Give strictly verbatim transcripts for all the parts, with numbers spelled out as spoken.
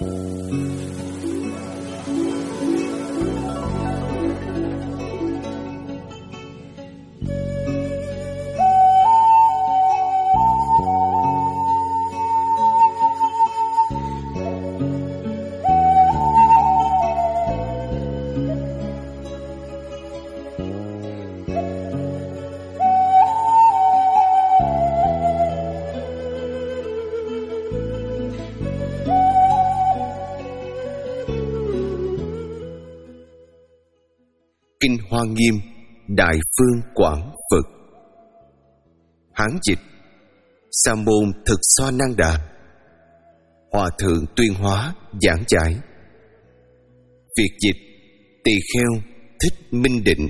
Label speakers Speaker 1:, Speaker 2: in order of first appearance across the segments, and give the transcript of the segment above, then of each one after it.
Speaker 1: Kinh Hoa Nghiêm Đại Phương Quảng Phật. Hán dịch: Sa môn Thực Xoa Năng Đà. Hòa thượng Tuyên Hóa giảng giải. Việt dịch: Tỳ Kheo Thích Minh Định.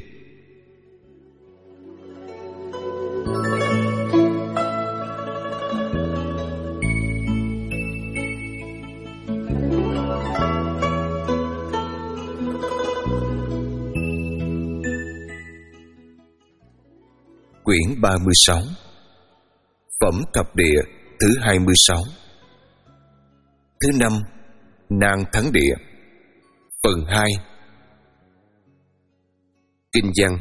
Speaker 1: Quyển ba mươi sáu. Phẩm Thập Địa thứ hai mươi sáu. Thứ năm, Nan Thắng Địa. Phần hai. Kinh văn.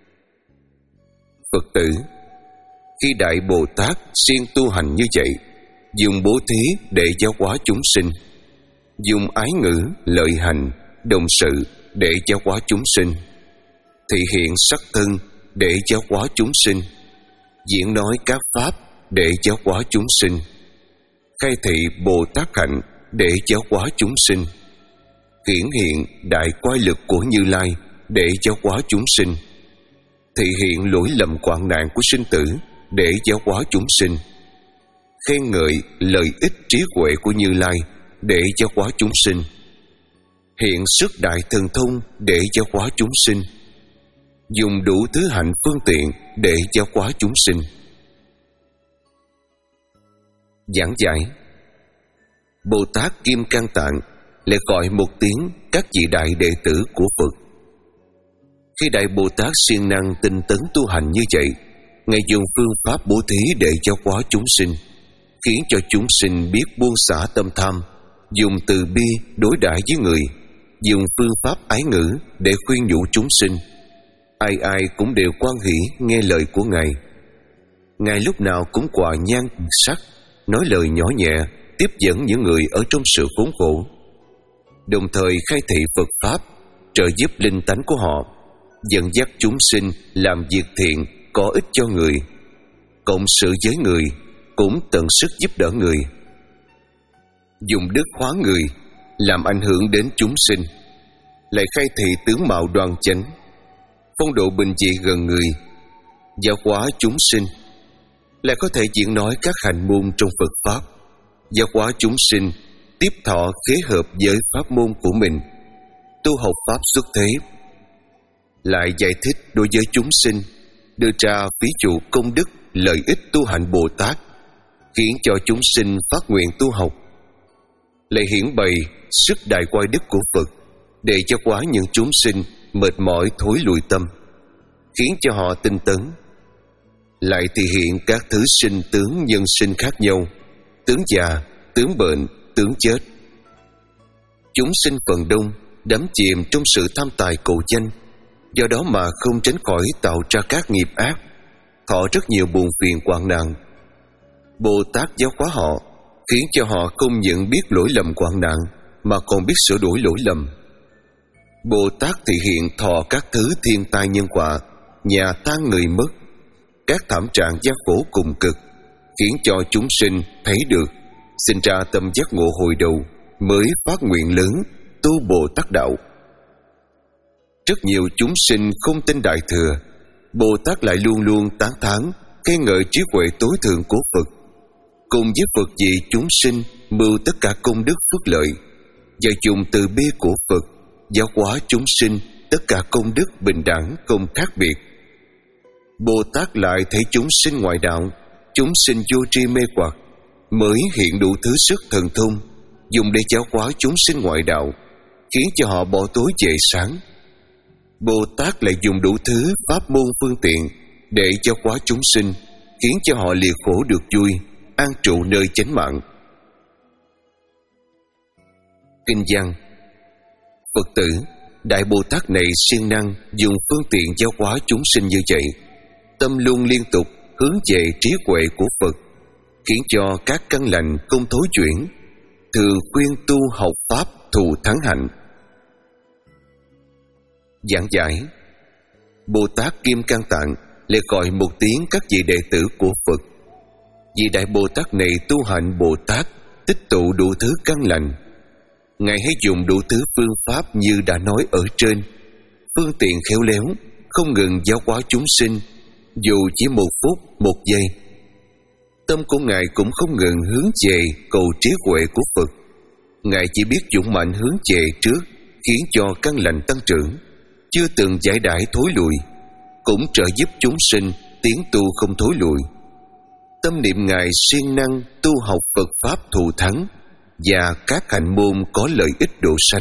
Speaker 1: Phật tử, khi Đại Bồ Tát siêng tu hành như vậy, dùng bố thí để giáo hóa chúng sinh, dùng ái ngữ, lợi hành, đồng sự để giáo hóa chúng sinh, thị hiện sắc thân để giáo hóa chúng sinh, diễn nói các pháp để giáo hóa chúng sinh, khai thị Bồ Tát hạnh để giáo hóa chúng sinh, hiển hiện đại quay lực của Như Lai để giáo hóa chúng sinh, thị hiện lỗi lầm hoạn nạn của sinh tử để giáo hóa chúng sinh, khen ngợi lợi ích trí huệ của Như Lai để giáo hóa chúng sinh, hiện sức đại thần thông để giáo hóa chúng sinh, dùng đủ thứ hạnh phương tiện để giáo hóa chúng sinh. Giảng giải. Bồ Tát Kim Cang Tạng lại gọi một tiếng các vị đại đệ tử của Phật. Khi Đại Bồ Tát siêng năng tinh tấn tu hành như vậy, Ngài dùng phương pháp bố thí để giáo hóa chúng sinh, khiến cho chúng sinh biết buông xả tâm tham, dùng từ bi đối đãi với người, dùng phương pháp ái ngữ để khuyên nhủ chúng sinh. Ai ai cũng đều hoan hỷ nghe lời của Ngài. Ngài lúc nào cũng quà nhan sắc, nói lời nhỏ nhẹ, tiếp dẫn những người ở trong sự khốn khổ, đồng thời khai thị Phật pháp, trợ giúp linh tánh của họ, dẫn dắt chúng sinh làm việc thiện có ích cho người, cộng sự với người, cũng tận sức giúp đỡ người, dùng đức hóa người, làm ảnh hưởng đến chúng sinh, lại khai thị tướng mạo đoan chánh, phong độ bình dị gần người, giáo hóa chúng sinh, lại có thể diễn nói các hành môn trong Phật pháp, giáo hóa chúng sinh tiếp thọ khế hợp với pháp môn của mình, tu học pháp xuất thế, lại giải thích đối với chúng sinh, đưa ra ví dụ công đức lợi ích tu hành Bồ Tát, khiến cho chúng sinh phát nguyện tu học, lại hiển bày sức đại quay đức của Phật để giáo hóa những chúng sinh mệt mỏi thối lùi tâm, khiến cho họ tinh tấn, lại thể hiện các thứ sinh tướng nhân sinh khác nhau, tướng già, tướng bệnh, tướng chết. Chúng sinh phần đông đắm chìm trong sự tham tài cầu danh, do đó mà không tránh khỏi tạo ra các nghiệp ác, thọ rất nhiều buồn phiền hoạn nạn. Bồ Tát giáo hóa họ, khiến cho họ không những biết lỗi lầm hoạn nạn, mà còn biết sửa đổi lỗi lầm. Bồ Tát thể hiện thọ các thứ thiên tai nhân họa, nhà tan người mất, các thảm trạng gian khổ cùng cực, khiến cho chúng sinh thấy được, sinh ra tâm giác ngộ hồi đầu, mới phát nguyện lớn tu Bồ Tát đạo. Rất nhiều chúng sinh không tin Đại Thừa, Bồ Tát lại luôn luôn tán thán khen ngợi trí huệ tối thượng của Phật, cùng với Phật dạy chúng sinh mưu tất cả công đức phước lợi, và dùng từ bi của Phật giáo hóa chúng sinh tất cả công đức bình đẳng không khác biệt. Bồ Tát lại thấy chúng sinh ngoại đạo, chúng sinh vô tri mê hoặc, mới hiện đủ thứ sức thần thông, dùng để giáo hóa chúng sinh ngoại đạo, khiến cho họ bỏ tối về sáng. Bồ Tát lại dùng đủ thứ pháp môn phương tiện để giáo hóa chúng sinh, khiến cho họ lìa khổ được vui, an trụ nơi chánh mạng. Kinh văn: Phật tử, Đại Bồ Tát này siêng năng dùng phương tiện giáo hóa chúng sinh như vậy, tâm luôn liên tục hướng về trí huệ của Phật, khiến cho các căn lành không thối chuyển, thường khuyên tu học pháp thù thắng hạnh. Giảng giải: Bồ Tát Kim Cang Tạng lại gọi một tiếng các vị đệ tử của Phật. Vì Đại Bồ Tát này tu hành Bồ Tát, tích tụ đủ thứ căn lành. Ngài hãy dùng đủ thứ phương pháp như đã nói ở trên, phương tiện khéo léo, không ngừng giáo hóa chúng sinh, dù chỉ một phút, một giây. Tâm của Ngài cũng không ngừng hướng về cầu trí huệ của Phật. Ngài chỉ biết dũng mạnh hướng về trước, khiến cho căn lành tăng trưởng, chưa từng giải đãi thối lùi, cũng trợ giúp chúng sinh tiến tu không thối lùi. Tâm niệm Ngài siêng năng tu học Phật pháp thù thắng và các hạnh môn có lợi ích độ sanh.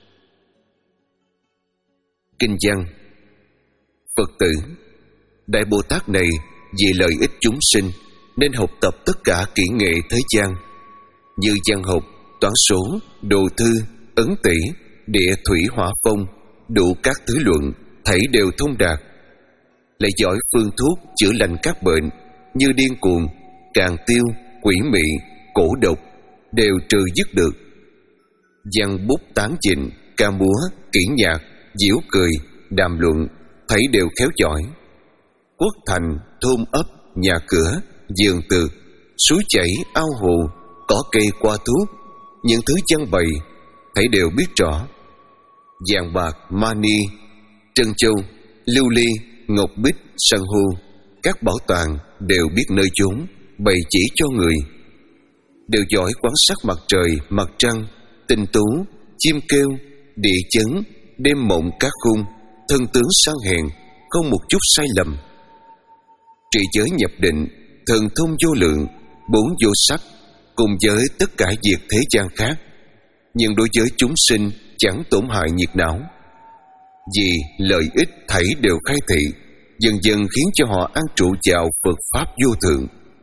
Speaker 1: Kinh văn: Phật tử, Đại Bồ Tát này vì lợi ích chúng sinh nên học tập tất cả kỹ nghệ thế gian, như văn học, toán số, đồ thư, ấn tỷ, địa thủy hỏa phong, đủ các thứ luận, thảy đều thông đạt. Lại giỏi phương thuốc chữa lành các bệnh như điên cuồng, càng tiêu, quỷ mị, cổ độc, đều trừ dứt được. Văn bút tán trình, ca múa, kỹ nhạc, diễu cười, đàm luận, thảy đều khéo giỏi. Quốc thành, thôn ấp, nhà cửa, vườn tược, suối chảy, ao hồ, cỏ cây qua thuốc, những thứ trang bày, thảy đều biết rõ. Vàng bạc, mani, trân châu, lưu ly, ngọc bích, san hô, các bảo tàng đều biết nơi chốn, bày chỉ cho người. Đều giỏi quan sát mặt trời, mặt trăng, tinh tú, chim kêu, địa chấn, đêm mộng các khung, thân tướng sang hèn, không một chút sai lầm. Trị giới nhập định, thần thông vô lượng, bốn vô sắc, cùng với tất cả việc thế gian khác, nhưng đối với chúng sinh chẳng tổn hại nhiệt não. Vì lợi ích thảy đều khai thị, dần dần khiến cho họ an trụ vào Phật pháp vô thượng.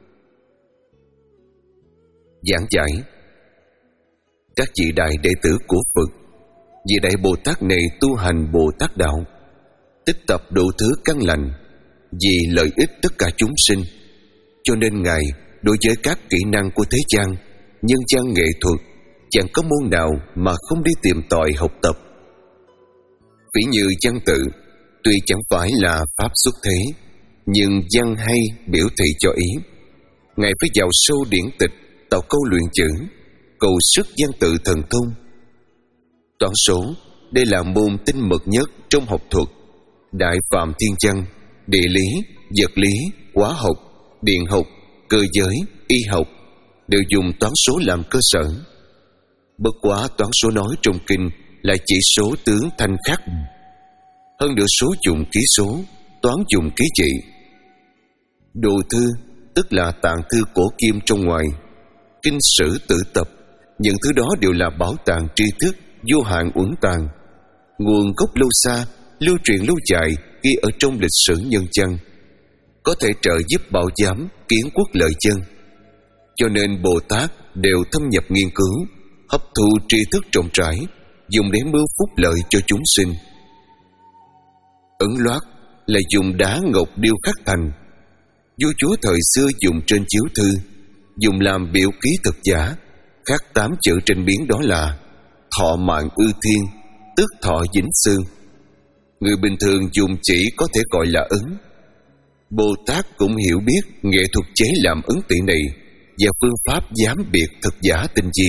Speaker 1: Giảng giải: Các vị đại đệ tử của Phật, vì Đại Bồ Tát này tu hành Bồ Tát đạo, tích tập đủ thứ căn lành, vì lợi ích tất cả chúng sinh, cho nên Ngài đối với các kỹ năng của thế gian, nhân gian nghệ thuật, chẳng có môn nào mà không đi tìm tòi học tập. Ví như văn tự, tuy chẳng phải là pháp xuất thế, nhưng văn hay biểu thị cho ý. Ngài phải vào sâu điển tịch, tạo câu luyện chữ, cầu sức văn tự thần thông. Toán số, đây là môn tinh mật nhất trong học thuật. Đại phạm thiên văn, địa lý, vật lý, hóa học, điện học, cơ giới, y học đều dùng toán số làm cơ sở. Bất quá toán số nói trong kinh là chỉ số tướng thanh khắc. Hơn nữa số dùng ký số, toán dùng ký trị. Đồ thư tức là tạng thư cổ kim trong ngoài, kinh sử tự tập, những thứ đó đều là bảo tàng tri thức vô hạn uẩn tàng, nguồn gốc lâu xa, lưu truyền lâu dài, ghi ở trong lịch sử nhân dân, có thể trợ giúp bảo giám kiến quốc lợi dân. Cho nên Bồ Tát đều thâm nhập nghiên cứu, hấp thu tri thức rộng rãi, dùng để mưu phúc lợi cho chúng sinh. Ấn loát là dùng đá ngọc điêu khắc thành. Vua chúa thời xưa dùng trên chiếu thư, dùng làm biểu ký thực giả, khắc tám chữ trên miếng, đó là thọ mạng ư thiên, tức thọ vĩnh xương. Người bình thường dùng chỉ có thể gọi là ấn. Bồ Tát cũng hiểu biết nghệ thuật chế làm ấn tỷ này và phương pháp giám biệt thực giả tinh vi.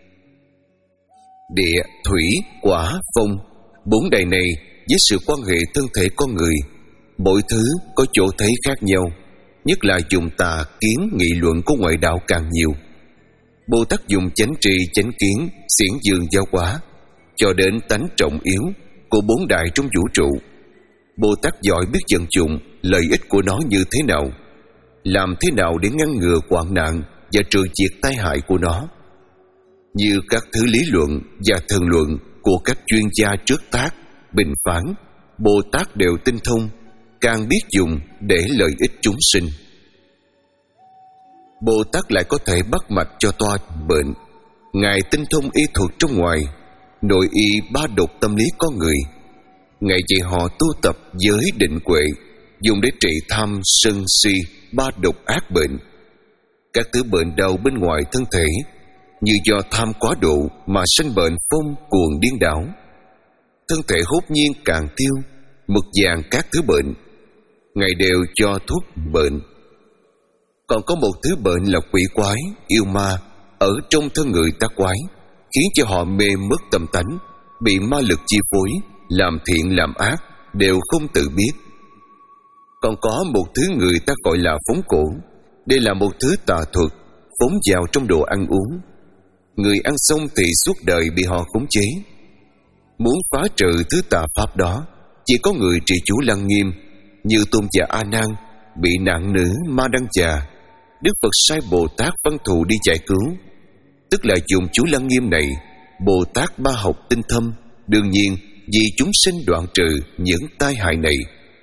Speaker 1: Địa, thủy, quả, phong, bốn đài này với sự quan hệ thân thể con người, mỗi thứ có chỗ thấy khác nhau, nhất là dùng tà kiến nghị luận của ngoại đạo càng nhiều. Bồ Tát dùng chánh tri chánh kiến xiển dương giáo hóa cho đến tánh trọng yếu của bốn đại trong vũ trụ. Bồ Tát giỏi biết vận dụng lợi ích của nó như thế nào, làm thế nào để ngăn ngừa hoạn nạn và trừ diệt tai hại của nó. Như các thứ lý luận và thần luận của các chuyên gia trước tác, bình phán, Bồ Tát đều tinh thông, càng biết dùng để lợi ích chúng sinh. Bồ Tát lại có thể bắt mạch cho toa bệnh, Ngài tinh thông y thuật trong ngoài, nội y ba độc tâm lý con người. Ngài dạy họ tu tập giới định huệ, dùng để trị tham sân si ba độc ác bệnh. Các thứ bệnh đau bên ngoài thân thể như do tham quá độ mà sanh bệnh phong cuồng điên đảo. Thân thể hốt nhiên càng tiêu, mực vàng các thứ bệnh, Ngài đều cho thuốc bệnh. Còn có một thứ bệnh là quỷ quái, yêu ma ở trong thân người ta quái, khiến cho họ mê mất tâm tánh, bị ma lực chi phối, làm thiện làm ác đều không tự biết. Còn có một thứ người ta gọi là phóng cổ. Đây là một thứ tà thuật phóng vào trong đồ ăn uống. Người ăn xong thì suốt đời bị họ khống chế. Muốn phá trừ thứ tà pháp đó, chỉ có người trì chú Lăng Nghiêm như Tôn giả A Nan bị nạn nữ ma đăng già. Đức Phật sai Bồ Tát Văn Thù đi giải cứu, tức là dùng chú Lăng Nghiêm này. Bồ Tát ba học tinh thâm, đương nhiên vì chúng sinh đoạn trừ những tai hại này.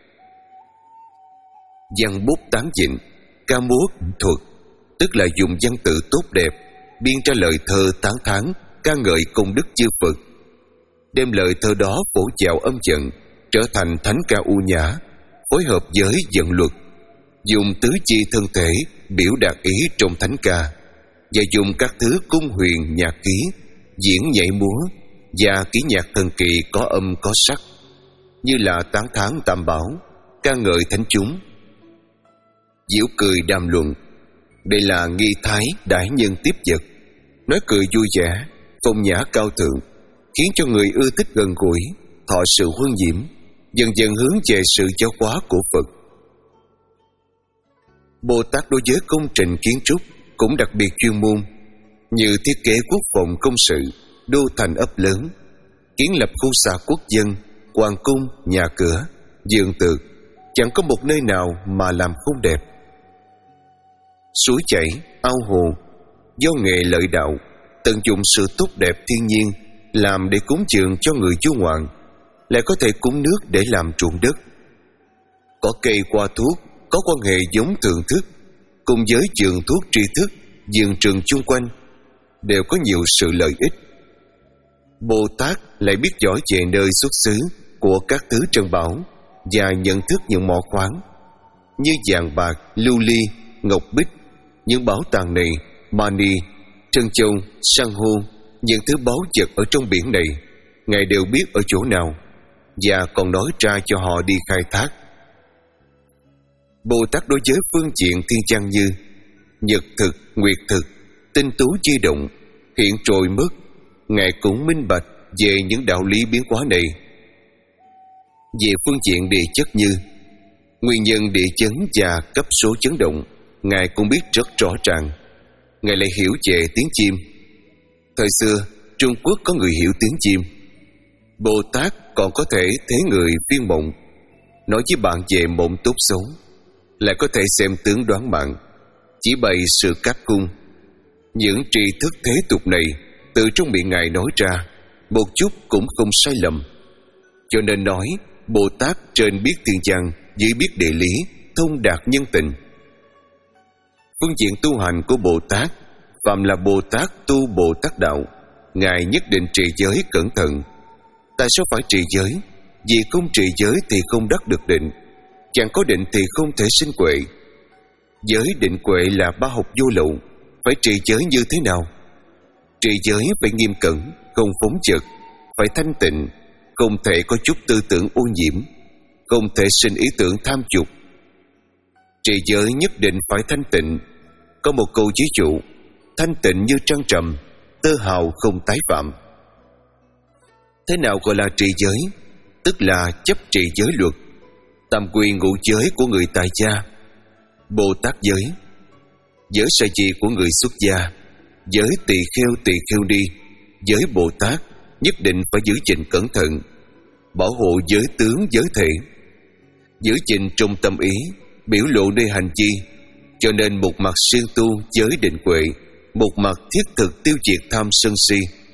Speaker 1: Văn bút tán dịnh, ca múa thuật, tức là dùng văn tự tốt đẹp, biên ra lời thơ tán thán ca ngợi công đức chư Phật, đem lời thơ đó phổ vào âm trận, trở thành thánh ca u nhã, phối hợp với vận luật, dùng tứ chi thân thể biểu đạt ý trong thánh ca, và dùng các thứ cung huyền nhạc ký, diễn nhảy múa và ký nhạc thần kỳ có âm có sắc, như là tán thán tam bảo, ca ngợi thánh chúng, giễu cười đàm luận. Đây là nghi thái đại nhân tiếp vật, nói cười vui vẻ, phong nhã cao thượng, khiến cho người ưa thích gần gũi, thọ sự huân diễm, dần dần hướng về sự giáo hóa của Phật. Bồ Tát đối với công trình kiến trúc cũng đặc biệt chuyên môn, như thiết kế quốc phòng công sự, đô thành ấp lớn, kiến lập khu xạ quốc dân, hoàng cung, nhà cửa, vườn tược, chẳng có một nơi nào mà làm không đẹp. Suối chảy, ao hồ, do nghề lợi đạo, tận dụng sự tốt đẹp thiên nhiên làm để cúng dường cho người du ngoạn, lại có thể cúng nước để làm ruộng đất. Có cây qua thuốc, có quan hệ giống thượng thức, cùng với vườn thuốc tri thức, vườn trường chung quanh, đều có nhiều sự lợi ích. Bồ Tát lại biết rõ về nơi xuất xứ của các thứ trân bảo và nhận thức những mỏ khoáng như vàng bạc, lưu ly, ngọc bích. Những bảo tàng này, mani, trân châu, san hô, những thứ báu vật ở trong biển này, Ngài đều biết ở chỗ nào, và còn nói ra cho họ đi khai thác. Bồ Tát đối với phương diện thiên chăng như nhật thực, nguyệt thực, tinh tú chi động, hiện trồi mất, Ngài cũng minh bạch về những đạo lý biến hóa này. Về phương diện địa chất như nguyên nhân địa chấn và cấp số chấn động, Ngài cũng biết rất rõ ràng. Ngài lại hiểu về tiếng chim. Thời xưa Trung Quốc có người hiểu tiếng chim. Bồ Tát còn có thể thấy người phiên mộng, nói với bạn về mộng tốt xấu, lại có thể xem tướng đoán mạng, chỉ bày sự cát cung. Những tri thức thế tục này từ trong miệng Ngài nói ra, một chút cũng không sai lầm. Cho nên nói Bồ Tát trên biết thiên văn, dưới biết địa lý, thông đạt nhân tình. Phương diện tu hành của Bồ Tát, phạm là Bồ Tát tu Bồ Tát đạo, Ngài nhất định trì giới cẩn thận. Tại sao phải trì giới? Vì không trì giới thì không đắc được định, chẳng có định thì không thể sinh huệ. Giới định huệ là ba học vô lậu. Phải trì giới như thế nào? Trì giới phải nghiêm cẩn, không phóng dật, phải thanh tịnh, không thể có chút tư tưởng ô nhiễm, không thể sinh ý tưởng tham dục. Trì giới nhất định phải thanh tịnh. Có một câu ví dụ: thanh tịnh như trăng trầm, tơ hào không tái phạm. Thế nào gọi là trì giới? Tức là chấp trì giới luật, tam quy ngũ giới của người tại gia, Bồ Tát giới, giới sa di của người xuất gia, giới tỳ kheo tỳ kheo đi, giới Bồ Tát nhất định phải giữ gìn cẩn thận, bảo hộ giới tướng giới thể, giữ gìn trong tâm ý, biểu lộ nơi hành vi. Cho nên một mặt siêng tu giới định huệ, một mặt thiết thực tiêu diệt tham sân si.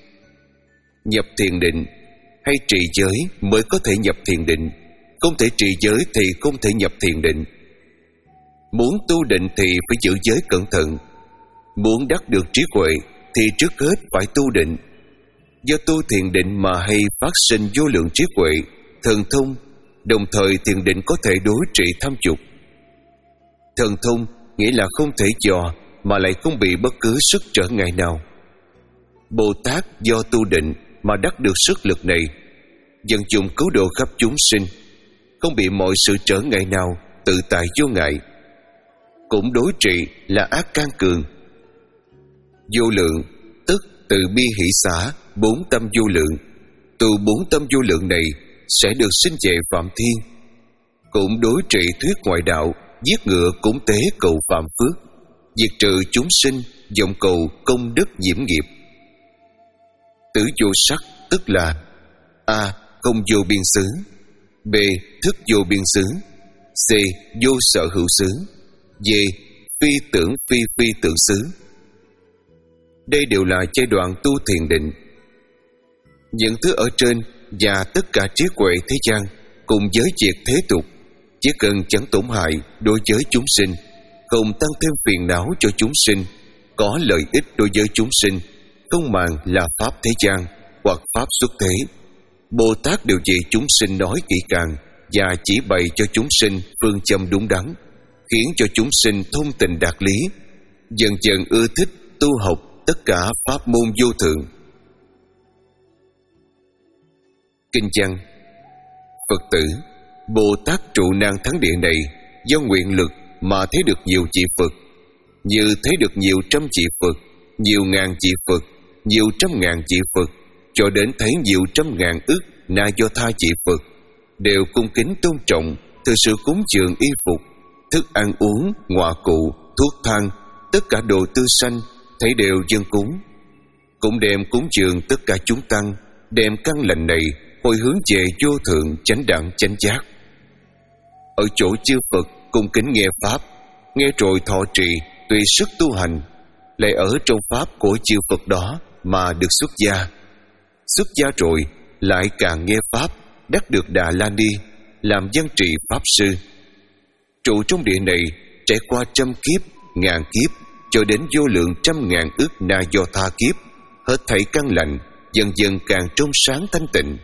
Speaker 1: Nhập thiền định hay trì giới mới có thể nhập thiền định, không thể trì giới thì không thể nhập thiền định. Muốn tu định thì phải giữ giới cẩn thận, muốn đắc được trí huệ thì trước hết phải tu định. Do tu thiền định mà hay phát sinh vô lượng trí huệ, thần thông, đồng thời thiền định có thể đối trị tham dục. Thần thông nghĩa là không thể dò mà lại không bị bất cứ sức trở ngại nào. Bồ Tát do tu định mà đắc được sức lực này, dần dùng cứu độ khắp chúng sinh, không bị mọi sự trở ngại nào, tự tại vô ngại. Cũng đối trị là ác can cường. Vô lượng tức từ bi hỷ xả, bốn tâm vô lượng. Tu bốn tâm vô lượng này sẽ được sinh về phạm thiên. Cũng đối trị thuyết ngoại đạo, giết ngựa cúng tế cầu phạm phước, diệt trừ chúng sinh, vọng cầu công đức nhiễm nghiệp. Tứ vô sắc tức là: A. Không vô biên xứ, B. Thức vô biên xứ, C. Vô sở hữu xứ, D. Phi tưởng phi phi tưởng xứ. Đây đều là giai đoạn tu thiền định. Những thứ ở trên và tất cả trí huệ thế gian cùng với việc thế tục chỉ cần chẳng tổn hại đối với chúng sinh, không tăng thêm phiền não cho chúng sinh, có lợi ích đối với chúng sinh, không màng là pháp thế gian hoặc pháp xuất thế, Bồ Tát đều vì chúng sinh nói kỹ càng và chỉ bày cho chúng sinh phương châm đúng đắn, khiến cho chúng sinh thông tình đạt lý, dần dần ưa thích tu học tất cả pháp môn vô thượng. Kinh văn: Phật tử, Bồ Tát trụ nan thắng địa này do nguyện lực mà thấy được nhiều vị Phật, như thấy được nhiều trăm vị Phật, nhiều ngàn vị Phật, nhiều trăm ngàn vị Phật, cho đến thấy nhiều trăm ngàn ức na do tha vị Phật, đều cung kính tôn trọng, thực sự cúng dường y phục, thức ăn uống, ngọa cụ, thuốc thang, tất cả đồ tư sanh, thấy đều dâng cúng. Cũng đem cúng dường tất cả chúng tăng, đem căn lành này hồi hướng về vô thượng chánh đẳng chánh giác. Ở chỗ chư Phật cung kính nghe pháp, nghe rồi thọ trì, tùy sức tu hành, lại ở trong pháp của chư Phật đó mà được xuất gia. Xuất gia rồi lại càng nghe pháp, đắc được Đà La Ni, làm văn trì pháp sư. Trụ trong địa này trải qua trăm kiếp, ngàn kiếp, cho đến vô lượng trăm ngàn ức na do tha kiếp, hết thảy căn lành dần dần càng trong sáng thanh tịnh.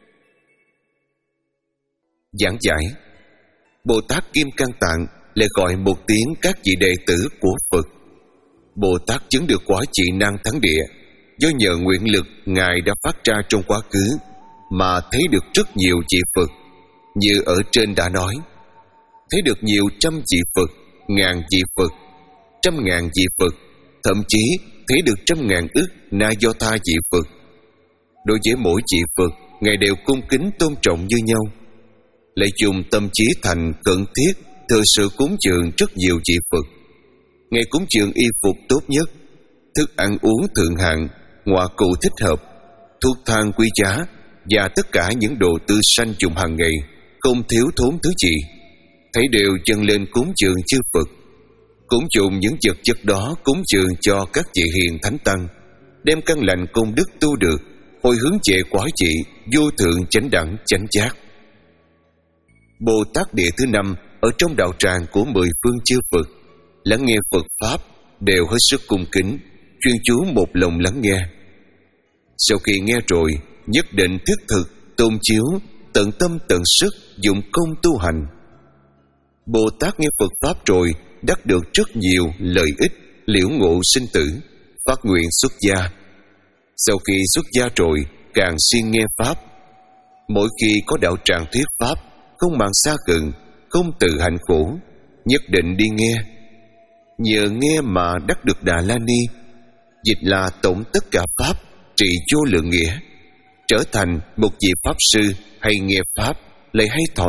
Speaker 1: Giảng giải: Bồ Tát Kim Cang Tạng lại gọi một tiếng các vị đệ tử của Phật. Bồ Tát chứng được quả trị năng thắng địa do nhờ nguyện lực Ngài đã phát ra trong quá khứ mà thấy được rất nhiều vị Phật, như ở trên đã nói, thấy được nhiều trăm vị Phật, ngàn vị Phật, trăm ngàn vị Phật, thậm chí thấy được trăm ngàn ức na do tha vị Phật. Đối với mỗi vị Phật, Ngài đều cung kính tôn trọng như nhau, lại dùng tâm trí thành cận thiết, thực sự cúng dường rất nhiều vị Phật. Ngài cúng dường y phục tốt nhất, thức ăn uống thượng hạng, ngọa cụ thích hợp, thuốc thang quý giá và tất cả những đồ tư sanh dùng hàng ngày, không thiếu thốn thứ gì, thấy đều dâng lên cúng dường chư Phật. Cũng dùng những vật chất đó cúng dường cho các vị hiền thánh tăng, đem căn lành công đức tu được hồi hướng về quả vị vô thượng chánh đẳng chánh giác. Bồ Tát địa thứ năm ở trong đạo tràng của mười phương chư Phật, lắng nghe Phật pháp đều hết sức cung kính, chuyên chú một lòng lắng nghe. Sau khi nghe rồi, nhất định thiết thực tôn chiếu, tận tâm tận sức dụng công tu hành. Bồ Tát nghe Phật pháp rồi đắc được rất nhiều lợi ích, liễu ngộ sinh tử, phát nguyện xuất gia. Sau khi xuất gia rồi càng siêng nghe pháp. Mỗi khi có đạo tràng thuyết pháp, không màng xa gần, không tự hành khổ, nhất định đi nghe. Nhờ nghe mà đắc được Đà La Ni, dịch là tổng tất cả pháp, trị vô lượng nghĩa, trở thành một vị pháp sư hay nghe pháp, lại hay thọ.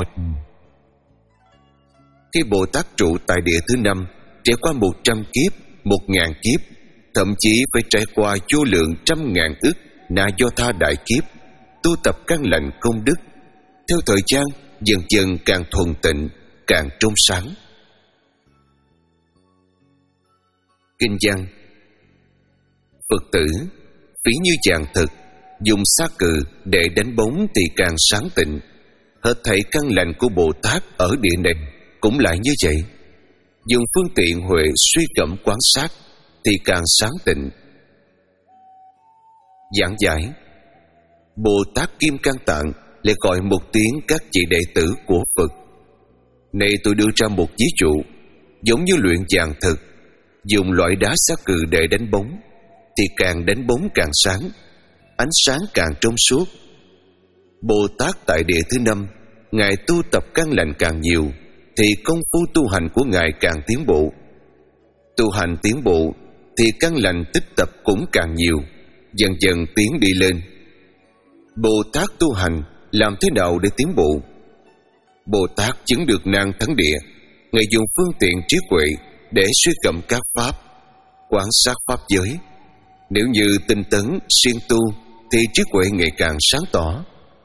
Speaker 1: Khi Bồ Tát trụ tại địa thứ năm, trải qua một trăm kiếp, một ngàn kiếp, thậm chí phải trải qua vô lượng trăm ngàn ức na do tha đại kiếp, tu tập căn lành công đức, theo thời gian dần dần càng thuần tịnh, càng trong sáng. Kinh văn: Phật tử, phí như vàng thực, dùng sa cừ để đánh bóng thì càng sáng tịnh. Hết thảy căn lành của Bồ Tát ở địa này cũng lại như vậy. Dùng phương tiện huệ suy gẫm quan sát thì càng sáng tịnh. Giảng giải: Bồ Tát Kim Cang Tạng lại gọi một tiếng các vị đệ tử của Phật. Này tôi đưa ra một ví dụ, giống như luyện vàng thực, dùng loại đá xá cừ để đánh bóng, thì càng đánh bóng càng sáng, ánh sáng càng trong suốt. Bồ Tát tại địa thứ năm, Ngài tu tập căn lành càng nhiều, thì công phu tu hành của Ngài càng tiến bộ. Tu hành tiến bộ, thì căn lành tích tập cũng càng nhiều, dần dần tiến đi lên. Bồ Tát tu hành làm thế nào để tiến bộ? Bồ Tát chứng được năng thắng địa, Ngài dùng phương tiện trí huệ để suy gẫm các pháp, quan sát pháp giới. Nếu như tinh tấn siêng tu, thì trí huệ ngày càng sáng tỏ.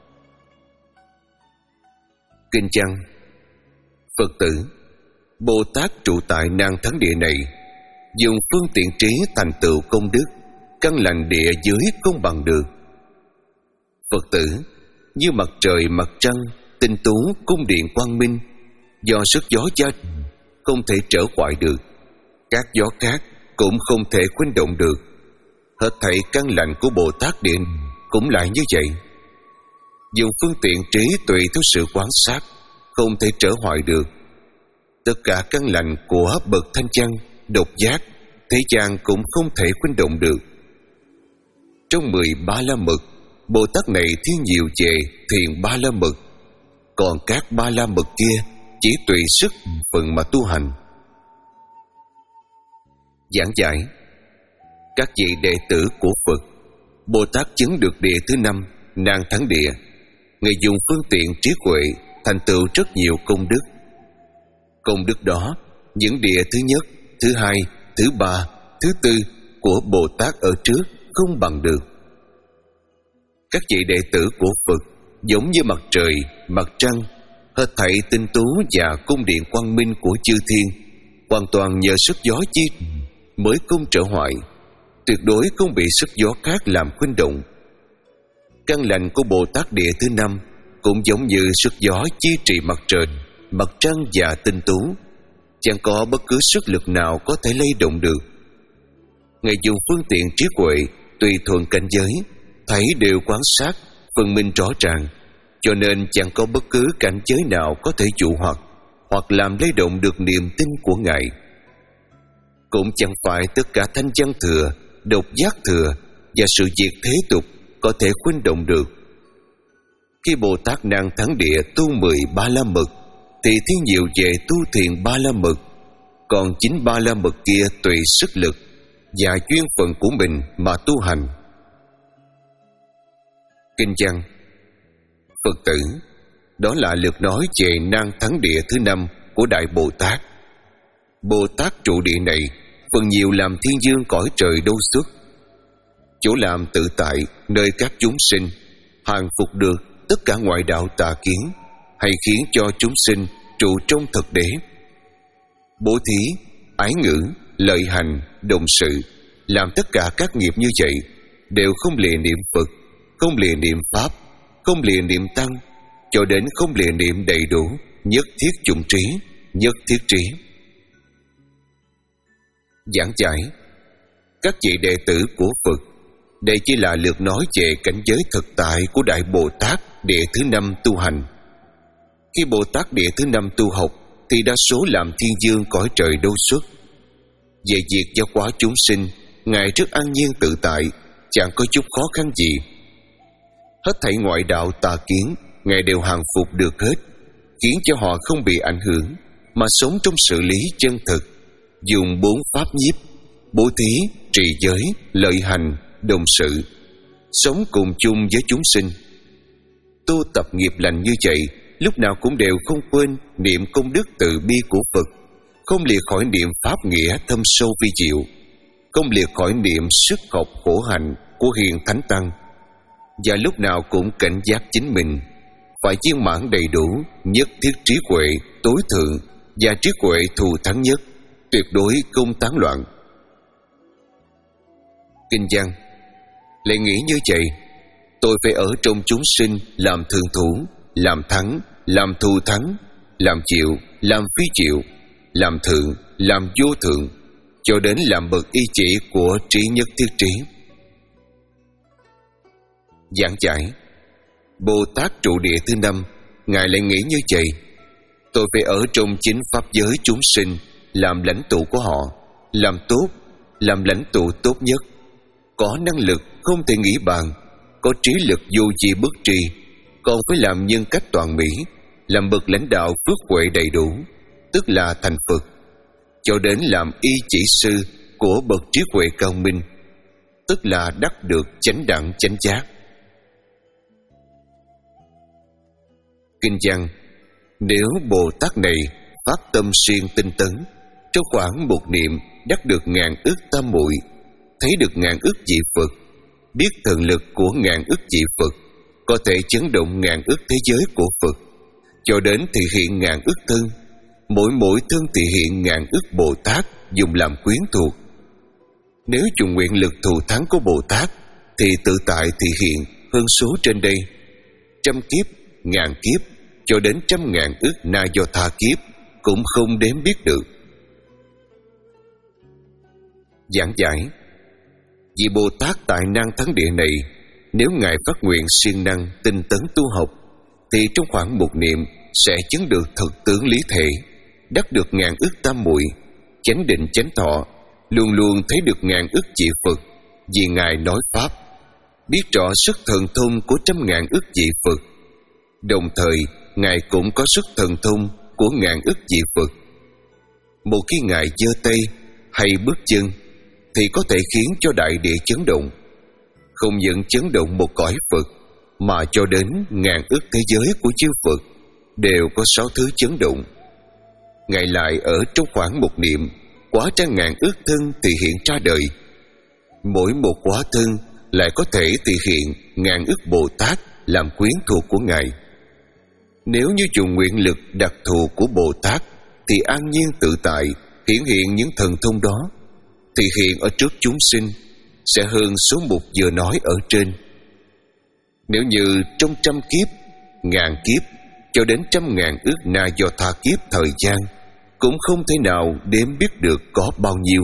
Speaker 1: Kinh văn: Phật tử, Bồ Tát trụ tại năng thắng địa này, dùng phương tiện trí thành tựu công đức, căn lành địa giới không bằng được. Phật tử, như mặt trời mặt trăng, tinh tú cung điện quang minh, do sức gió gia không thể trở hoại được, các gió khác cũng không thể khuếch động được. Hết thảy căn lành của Bồ Tát điện cũng lại như vậy. Dùng phương tiện trí tùy theo sự quan sát, không thể trở hoại được. Tất cả căn lành của bậc thanh văn, độc giác, thế gian cũng không thể khuếch động được. Trong mười ba la mật, Bồ Tát này thiên nhiều về thiền ba la mật, còn các ba la mật kia chỉ tùy sức phận mà tu hành. Giảng giải: Các vị đệ tử của Phật, Bồ Tát chứng được địa thứ năm, năng thắng địa. Ngài dùng phương tiện trí huệ thành tựu rất nhiều công đức. Công đức đó, những địa thứ nhất, thứ hai, thứ ba, thứ tư của Bồ Tát ở trước không bằng được. Các vị đệ tử của Phật giống như mặt trời, mặt trăng, hết thảy tinh tú và cung điện quang minh của chư thiên, hoàn toàn nhờ sức gió chi mới không trở hoại, tuyệt đối không bị sức gió khác làm khuếch động. Căn lành của Bồ Tát địa thứ năm cũng giống như sức gió chi trì mặt trời, mặt trăng và tinh tú, chẳng có bất cứ sức lực nào có thể lay động được. Ngài dùng phương tiện trí huệ tùy thuận cảnh giới, thấy đều quan sát, phân minh rõ ràng, cho nên chẳng có bất cứ cảnh giới nào có thể dụ hoặc hoặc làm lay động được niềm tin của Ngài. Cũng chẳng phải tất cả thanh văn thừa, độc giác thừa và sự diệt thế tục có thể khuếch động được. Khi Bồ Tát năng thắng địa tu mười ba la mật, thì thiên diệu về tu thiền ba la mật, còn chính ba la mật kia tùy sức lực và duyên phận của mình mà tu hành. Kinh văn: Phật tử, đó là lượt nói về năng thắng địa thứ năm của Đại Bồ Tát. Bồ Tát trụ địa này phần nhiều làm thiên dương cõi trời đâu xuất, chỗ làm tự tại nơi các chúng sinh, hàng phục được tất cả ngoại đạo tà kiến, hay khiến cho chúng sinh trụ trong thực đế. Bố thí, ái ngữ, lợi hành, đồng sự, làm tất cả các nghiệp như vậy đều không lìa niệm Phật, không lìa niệm Pháp, không lìa niệm Tăng, cho đến không lìa niệm đầy đủ, nhất thiết dụng trí, nhất thiết trí. Giảng giải: Các vị đệ tử của Phật, đây chỉ là lượt nói về cảnh giới thực tại của Đại Bồ Tát địa thứ năm tu hành. Khi Bồ Tát địa thứ năm tu học, thì đa số làm thiên dương cõi trời đâu xuất. Về việc giáo hóa chúng sinh, Ngài rất an nhiên tự tại, chẳng có chút khó khăn gì. Hết thảy ngoại đạo tà kiến, Ngài đều hàng phục được hết, khiến cho họ không bị ảnh hưởng, mà sống trong sự lý chân thực, dùng bốn pháp nhiếp, bố thí, trì giới, lợi hành, đồng sự, sống cùng chung với chúng sinh. Tu tập nghiệp lành như vậy, lúc nào cũng đều không quên niệm công đức từ bi của Phật, không lìa khỏi niệm pháp nghĩa thâm sâu vi diệu, không lìa khỏi niệm sức học khổ hạnh của hiền thánh tăng, và lúc nào cũng cảnh giác chính mình phải viên mãn đầy đủ nhất thiết trí huệ tối thượng và trí huệ thù thắng nhất, tuyệt đối không tán loạn. Kinh văn: Lại nghĩ như vậy, tôi phải ở trong chúng sinh làm thượng thủ, làm thắng, làm thù thắng, làm chịu, làm phi chịu, làm thượng, làm vô thượng, cho đến làm bậc y chỉ của trí nhất thiết trí. Giảng giải: Bồ Tát trụ địa thứ năm, Ngài lại nghĩ như vậy: tôi phải ở trong chính pháp giới chúng sinh, làm lãnh tụ của họ, làm tốt, làm lãnh tụ tốt nhất, có năng lực không thể nghĩ bàn, có trí lực vô chi bất tri, còn phải làm nhân cách toàn mỹ, làm bậc lãnh đạo phước huệ đầy đủ, tức là thành Phật, cho đến làm y chỉ sư của bậc trí huệ cao minh, tức là đắc được chánh đẳng chánh giác. Kinh văn: nếu Bồ Tát này phát tâm siêng tinh tấn, trong khoảng một niệm đắc được ngàn ức tam muội, thấy được ngàn ức vị Phật, biết thần lực của ngàn ức vị Phật, có thể chấn động ngàn ức thế giới của Phật, cho đến thị hiện ngàn ức thân, mỗi mỗi thân thị hiện ngàn ức Bồ Tát dùng làm quyến thuộc. Nếu dùng nguyện lực thù thắng của Bồ Tát, thì tự tại thị hiện hơn số trên đây, trăm kiếp, ngàn kiếp, cho đến trăm ngàn ức na do tha kiếp cũng không đếm biết được. Giảng giải: vì Bồ Tát tại năng thắng địa này, nếu Ngài phát nguyện siêng năng tinh tấn tu học, thì trong khoảng một niệm sẽ chứng được thực tướng lý thể, đắc được ngàn ức tam muội, chánh định chánh thọ, luôn luôn thấy được ngàn ức vị Phật, vì Ngài nói pháp, biết rõ sức thần thông của trăm ngàn ức vị Phật. Đồng thời Ngài cũng có sức thần thông của ngàn ức vị Phật. Một khi Ngài giơ tay hay bước chân, thì có thể khiến cho đại địa chấn động. Không những chấn động một cõi Phật, mà cho đến ngàn ức thế giới của chư Phật đều có sáu thứ chấn động. Ngài lại ở trong khoảng một niệm quá ra ngàn ức thân thì hiện ra đời. Mỗi một quá thân lại có thể thể hiện ngàn ức Bồ Tát làm quyến thuộc của Ngài. Nếu như dùng nguyện lực đặc thù của Bồ Tát, thì an nhiên tự tại hiển hiện những thần thông đó, thì hiện ở trước chúng sinh sẽ hơn số mục vừa nói ở trên. Nếu như trong trăm kiếp, ngàn kiếp, cho đến trăm ngàn ước na do tha kiếp thời gian, cũng không thể nào đếm biết được có bao nhiêu.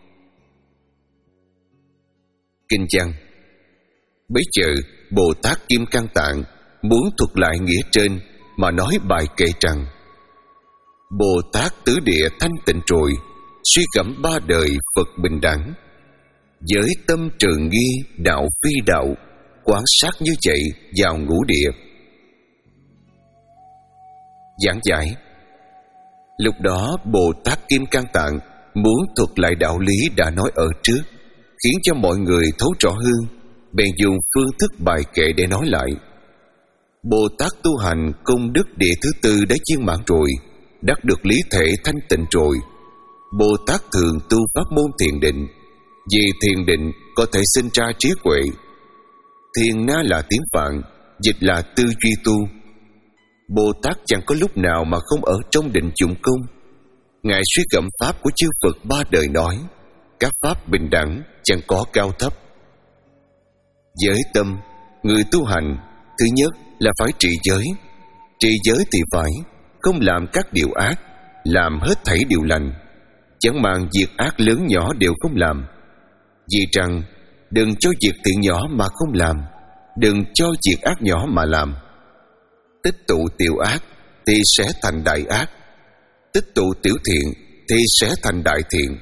Speaker 1: Kinh văn: bấy giờ Bồ Tát Kim Cang Tạng muốn thuật lại nghĩa trên mà nói bài kệ rằng: Bồ Tát tứ địa thanh tịnh rồi, suy gẫm ba đời Phật bình đẳng, giới tâm trường nghi đạo phi đạo, quán sát như vậy vào ngũ địa. Giảng giải: lúc đó Bồ Tát Kim Cang Tạng muốn thuật lại đạo lý đã nói ở trước, khiến cho mọi người thấu rõ hơn, bèn dùng phương thức bài kệ để nói lại. Bồ Tát tu hành công đức địa thứ tư đã viên mãn rồi, đắc được lý thể thanh tịnh rồi. Bồ Tát thường tu pháp môn thiền định, vì thiền định có thể sinh ra trí huệ. Thiền na là tiếng Phạn, dịch là tư duy tu. Bồ Tát chẳng có lúc nào mà không ở trong định dụng công. Ngài suy gẫm pháp của chư Phật ba đời nói, các pháp bình đẳng, chẳng có cao thấp. Giới tâm, người tu hành, thứ nhất là phải trị giới. Trị giới thì phải không làm các điều ác, làm hết thảy điều lành, chẳng màng việc ác lớn nhỏ đều không làm. Vì rằng đừng cho việc thiện nhỏ mà không làm, đừng cho việc ác nhỏ mà làm. Tích tụ tiểu ác thì sẽ thành đại ác, tích tụ tiểu thiện thì sẽ thành đại thiện.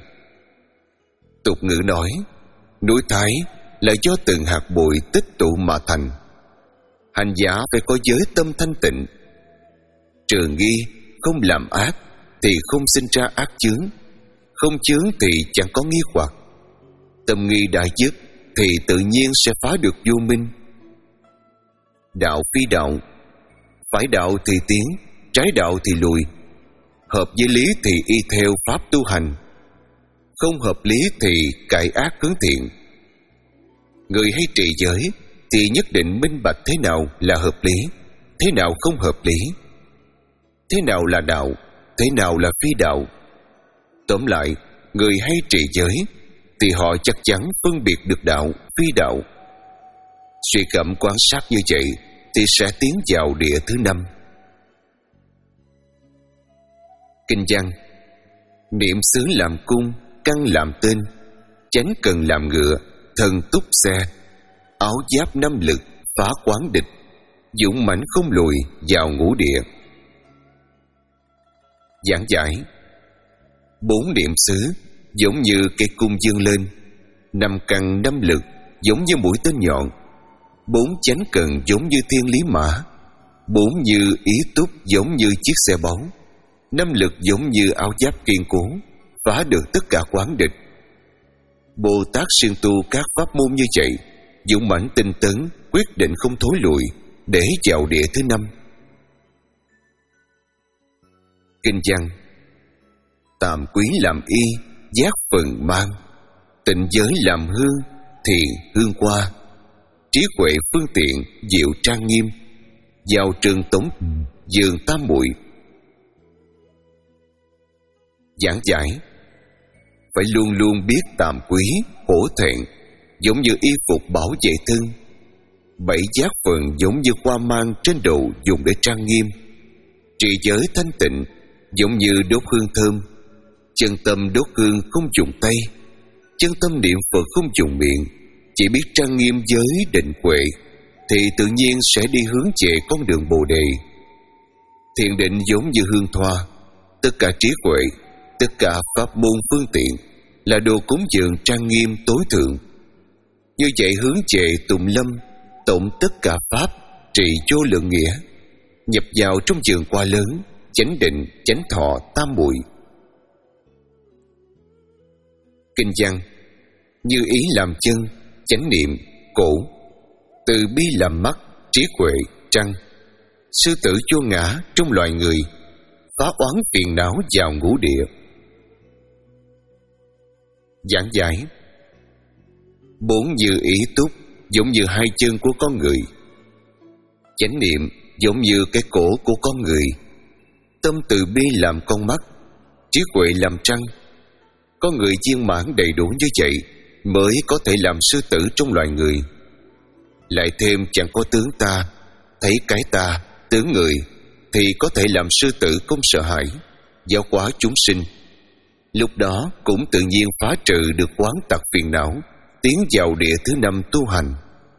Speaker 1: Tục ngữ nói, núi Thái là do từng hạt bụi tích tụ mà thành. Hành giả phải có giới tâm thanh tịnh. Trường nghi, không làm ác thì không sinh ra ác chướng, không chướng thì chẳng có nghi hoặc. Tâm nghi đã dứt thì tự nhiên sẽ phá được vô minh. Đạo phi đạo, phải đạo thì tiến, trái đạo thì lùi. Hợp với lý thì y theo pháp tu hành, không hợp lý thì cải ác hướng thiện. Người hay trì giới thì nhất định minh bạch thế nào là hợp lý, thế nào không hợp lý, thế nào là đạo, thế nào là phi đạo. Tóm lại, người hay trì giới thì họ chắc chắn phân biệt được đạo, phi đạo. Suy gẫm quan sát như vậy thì sẽ tiến vào địa thứ năm. Kinh văn: niệm xứ làm cung, căn làm tên, chánh cần làm ngựa, thần túc xe, áo giáp năm lực, phá quán địch, dũng mãnh không lùi vào ngũ địa. Giảng giải: bốn niệm xứ giống như cây cung dương lên, năm căn năm lực giống như mũi tên nhọn, bốn chánh cần giống như thiên lý mã, bốn như ý túc giống như chiếc xe báu, năm lực giống như áo giáp kiên cố, phá được tất cả quán địch. Bồ Tát siêng tu các pháp môn như vậy, dũng mãnh tinh tấn, quyết định không thối lùi để vào địa thứ năm. Kinh văn: tàm quý làm y, giác phần mang, tịnh giới làm hương, thì hương qua, trí huệ phương tiện, diệu trang nghiêm, vào trường tống dường tam muội. Giảng giải: phải luôn luôn biết tàm quý, hổ thẹn giống như y phục bảo vệ thân, bảy giác phần giống như hoa mang trên đầu dùng để trang nghiêm, trì giới thanh tịnh giống như đốt hương thơm, chân tâm đốt hương không dùng tay, chân tâm niệm Phật không dùng miệng, chỉ biết trang nghiêm giới định huệ, thì tự nhiên sẽ đi hướng về con đường Bồ Đề. Thiền định giống như hương thoa, tất cả trí huệ, tất cả pháp môn phương tiện là đồ cúng dường trang nghiêm tối thượng. Như vậy hướng về tụng lâm, tổng tất cả pháp trị vô lượng nghĩa, nhập vào trong vườn hoa lớn, chánh định, chánh thọ, tam muội. Kinh văn: như ý làm chân, chánh niệm, cổ, từ bi làm mắt, trí huệ, trăng, sư tử vô ngã trong loài người, phá oán phiền não vào ngũ địa. Giảng giải: bốn như ý túc giống như hai chân của con người, chánh niệm giống như cái cổ của con người, tâm từ bi làm con mắt, trí huệ làm trăng. Con người viên mãn đầy đủ như vậy mới có thể làm sư tử trong loài người. Lại thêm chẳng có tướng ta, thấy cái ta, tướng người, thì có thể làm sư tử không sợ hãi, giáo hóa chúng sinh. Lúc đó cũng tự nhiên phá trừ được quán tặc phiền não, tiến vào địa thứ năm tu hành.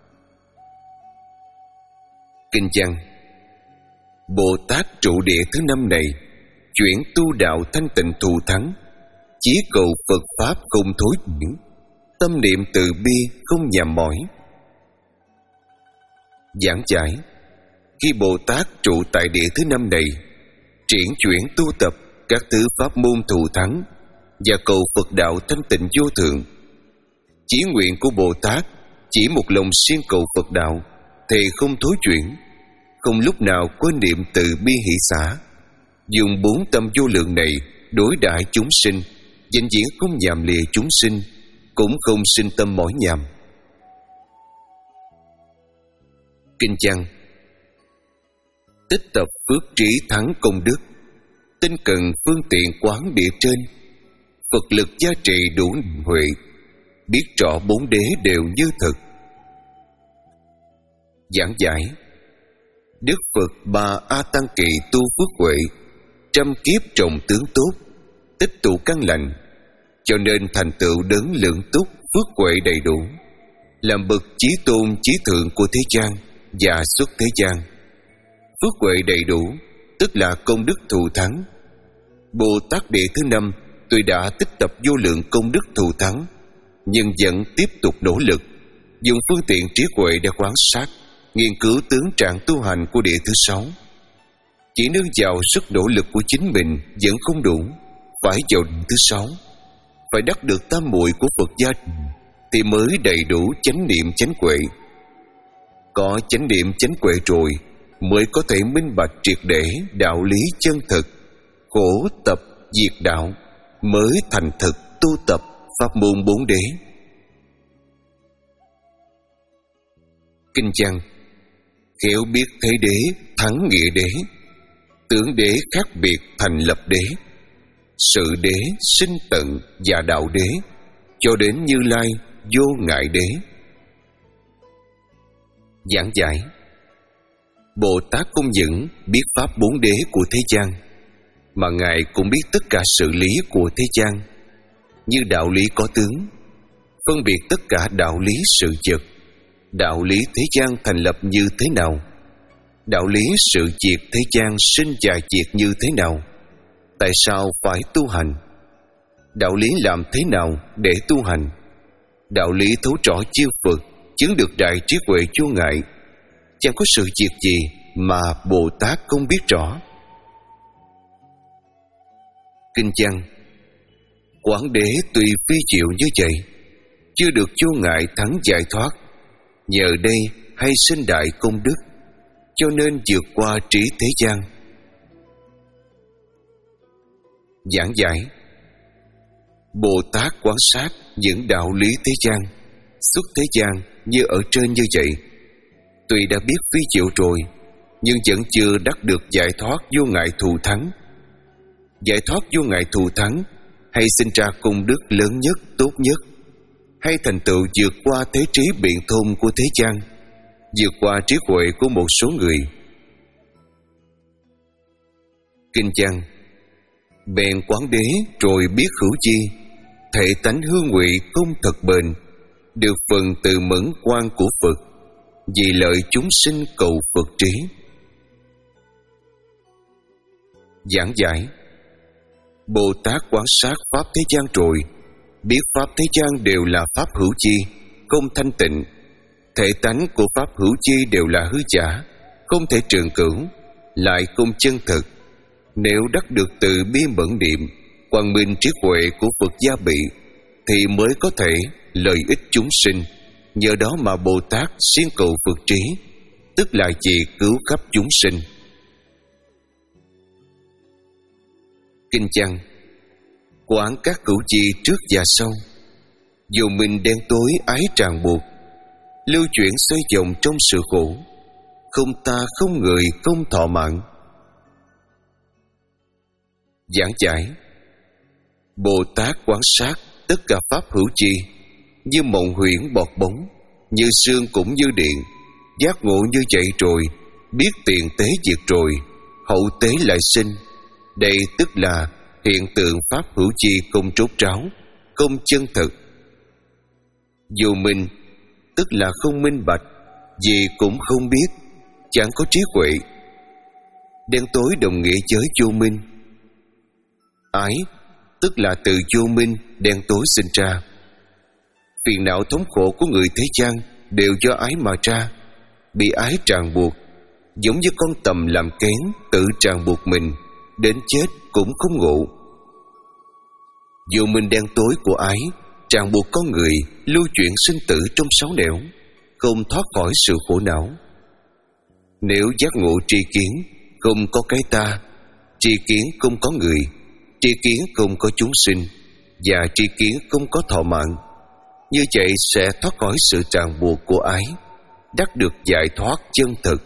Speaker 1: Kinh văn: Bồ Tát trụ địa thứ năm này, chuyển tu đạo thanh tịnh thù thắng, chí cầu Phật pháp không thối chuyển, tâm niệm từ bi không nhàm mỏi. Giảng giải: khi Bồ Tát trụ tại địa thứ năm này, triển chuyển tu tập các thứ pháp môn thù thắng và cầu Phật đạo thanh tịnh vô thượng, chí nguyện của Bồ Tát chỉ một lòng siêng cầu Phật đạo, thì không thối chuyển, không lúc nào quên niệm từ bi hỷ xả, dùng bốn tâm vô lượng này đối đãi chúng sinh, vĩnh viễn không nhàm lìa chúng sinh, cũng không sinh tâm mỏi nhàm. Kinh văn: tích tập phước trí thắng công đức, tinh cần phương tiện quán địa trên, Phật lực gia trì đủ huệ, biết rõ bốn đế đều như thực. Giảng giải: Đức Phật Ba A Tăng Kỳ tu phước huệ, trăm kiếp trồng tướng tốt, tích tụ căn lành, cho nên thành tựu đấng lượng túc phước huệ đầy đủ, làm bậc chí tôn chí thượng của thế gian và xuất thế gian. Phước huệ đầy đủ tức là công đức thù thắng. Bồ Tát địa thứ năm tuy đã tích tập vô lượng công đức thù thắng, nhưng vẫn tiếp tục nỗ lực, dùng phương tiện trí huệ để quan sát, nghiên cứu tướng trạng tu hành của địa thứ sáu. Chỉ nương vào sức nỗ lực của chính mình vẫn không đủ, phải vào địa thứ sáu, phải đắc được tam muội của Phật gia thì mới đầy đủ chánh niệm chánh huệ. Có chánh niệm chánh huệ rồi mới có thể minh bạch triệt để đạo lý chân thực, khổ tập diệt đạo, mới thành thực tu tập pháp môn bốn đế. Kinh văn: khéo biết thế đế thắng nghĩa đế, tướng đế khác biệt thành lập đế, sự đế sinh tận và đạo đế, cho đến Như Lai vô ngại đế. Giảng giải: Bồ Tát không những biết pháp bốn đế của thế gian, mà Ngài cũng biết tất cả sự lý của thế gian, như đạo lý có tướng, phân biệt tất cả đạo lý sự vật, đạo lý thế gian thành lập như thế nào? Đạo lý sự diệt thế gian sinh và diệt như thế nào? Tại sao phải tu hành? Đạo lý làm thế nào để tu hành? Đạo lý thấu rõ chư Phật, chứng được đại trí huệ vô ngại. Chẳng có sự việc gì mà Bồ Tát không biết rõ. Kinh văn: Quán đế tùy phi diệu như vậy, chưa được vô ngại thắng giải thoát. Nhờ đây hay sinh đại công đức, cho nên vượt qua trí thế gian. Giảng giải: Bồ Tát quan sát những đạo lý thế gian, xuất thế gian như ở trên như vậy. Tuy đã biết phi diệu rồi, nhưng vẫn chưa đắc được giải thoát vô ngại thù thắng. Giải thoát vô ngại thù thắng hay sinh ra công đức lớn nhất, tốt nhất, hay thành tựu vượt qua thế trí biện thôn của thế gian, vượt qua trí huệ của một số người. Kinh văn: Bèn quán đế rồi biết hữu chi, thể tánh hương ngụy không thật bền, được phần từ mẫn quan của Phật, vì lợi chúng sinh cầu Phật trí. Giảng giải: Bồ Tát quan sát pháp thế gian rồi, biết pháp thế gian đều là pháp hữu chi, không thanh tịnh. Thể tánh của pháp hữu chi đều là hư giả, không thể trường cửu, lại không chân thực. Nếu đắc được từ bi mẫn niệm, quang minh trí huệ của Phật gia bị, thì mới có thể lợi ích chúng sinh. Nhờ đó mà Bồ Tát siêng cầu Phật trí, tức là vì cứu khắp chúng sinh. Kinh văn: Quán các cửu chi trước và sau, dù mình đen tối ái tràn buộc, lưu chuyển xoay vòng trong sự khổ, không ta không người không thọ mạng. Giảng giải: Bồ Tát quan sát tất cả pháp hữu chi, như mộng huyễn bọt bóng, như sương cũng như điện. Giác ngộ như vậy rồi, biết tiền tế diệt rồi, hậu tế lại sinh. Đây tức là hiện tượng pháp hữu chi không trốt ráo, không chân thực. Vô minh tức là không minh bạch, gì cũng không biết, chẳng có trí huệ. Đen tối đồng nghĩa với vô minh. Ái tức là từ vô minh đen tối sinh ra. Phiền não thống khổ của người thế gian đều do ái mà ra, bị ái ràng buộc, giống như con tầm làm kén tự ràng buộc mình, đến chết cũng không ngộ. Vô minh đen tối của ái ràng buộc con người lưu chuyển sinh tử trong sáu nẻo, không thoát khỏi sự khổ não. Nếu giác ngộ tri kiến, không có cái ta, tri kiến không có người, tri kiến không có chúng sinh, và tri kiến không có thọ mạng, như vậy sẽ thoát khỏi sự ràng buộc của ái, đắc được giải thoát chân thực.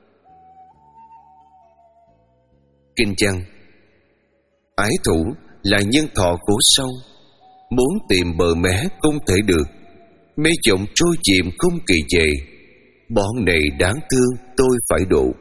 Speaker 1: Kinh văn: Ái thủ là nhân thọ khổ sâu, muốn tìm bờ mé không thể được, mê vọng trôi chìm không kỳ về, bọn này đáng thương tôi phải độ.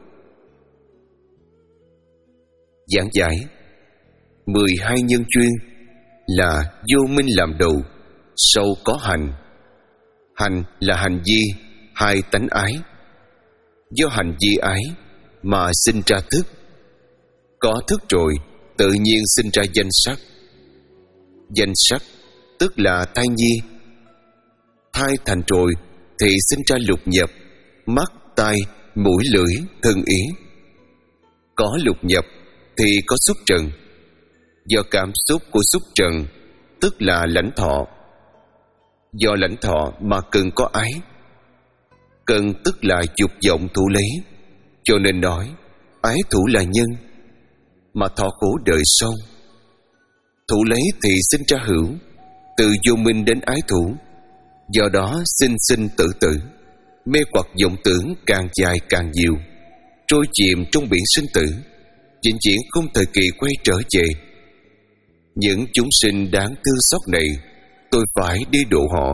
Speaker 1: Giảng giải: Mười hai nhân duyên là vô minh làm đầu, sau có hành. Hành là hành vi, hai tánh ái. Do hành vi ái mà sinh ra thức. Có thức rồi, tự nhiên sinh ra danh sắc. Danh sắc tức là thai nhi. Thai thành rồi thì sinh ra lục nhập, mắt, tai, mũi, lưỡi, thân ý. Có lục nhập thì có xúc trần. Do cảm xúc của xúc trần tức là lãnh thọ. Do lãnh thọ mà cần có ái. Cần tức là dục vọng thủ lấy, cho nên nói ái thủ là nhân, mà thọ khổ đời sau. Thủ lấy thì sinh ra hữu, từ vô minh đến ái thủ. Do đó sinh sinh tử tử, mê hoặc vọng tưởng càng dài càng nhiều, trôi chìm trong biển sinh tử, vĩnh viễn không thời kỳ quay trở về. Những chúng sinh đáng thương xót này, tôi phải đi độ họ.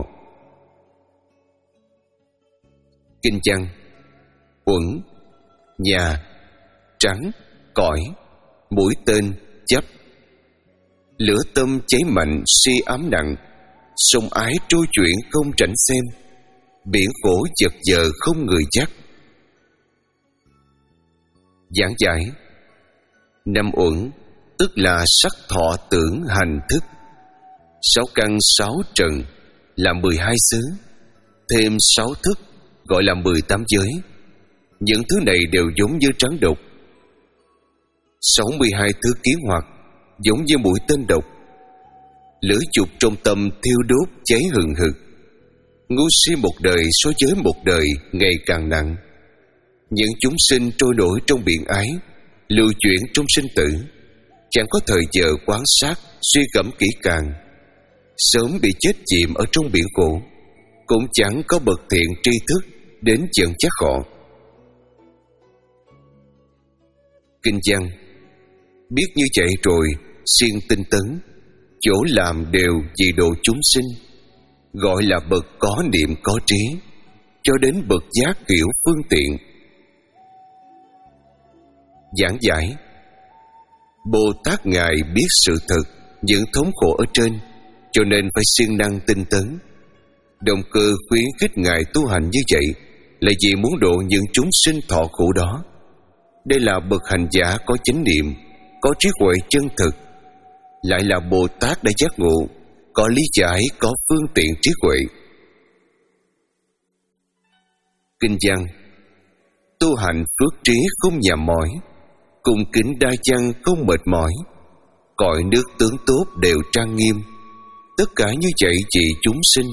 Speaker 1: Kinh văn: Uẩn, nhà, trắng, cõi, mũi tên, chấp. Lửa tâm cháy mạnh si ám nặng, sông ái trôi chuyển không rảnh xem. biển khổ chật giờ không người chắc. Giảng giải: năm uẩn tức là sắc thọ tưởng hành thức. Sáu căn sáu trần là mười hai xứ, thêm sáu thức gọi là mười tám giới. Những thứ này đều giống như rắn độc. Sáu mươi hai thứ kiến hoạt giống như mũi tên độc. Lửa dục trong tâm thiêu đốt cháy hừng hực. Ngu si một đời so với một đời ngày càng nặng. Những chúng sinh trôi nổi trong biển ái, lưu chuyển trong sinh tử, chẳng có thời giờ quan sát suy gẫm kỹ càng, sớm bị chết chìm ở trong biển khổ, cũng chẳng có bậc thiện tri thức đến dẫn dắt họ. Kinh văn: biết như vậy rồi siêng tinh tấn, chỗ làm đều vì độ chúng sinh, gọi là bậc có niệm có trí, cho đến bậc giác hiểu phương tiện. Giảng giải: Bồ Tát Ngài biết sự thật những thống khổ ở trên, cho nên phải siêng năng tinh tấn. Động cơ khuyến khích Ngài tu hành như vậy là vì muốn độ những chúng sinh thọ khổ đó. Đây là bậc hành giả có chánh niệm, có trí huệ chân thực, lại là Bồ Tát đã giác ngộ, có lý giải, có phương tiện trí huệ. Kinh văn: tu hành phước trí không nhàm mỏi, cung kính đa văn không mệt mỏi, cõi nước tướng tốt đều trang nghiêm, tất cả như vậy vì chúng sinh.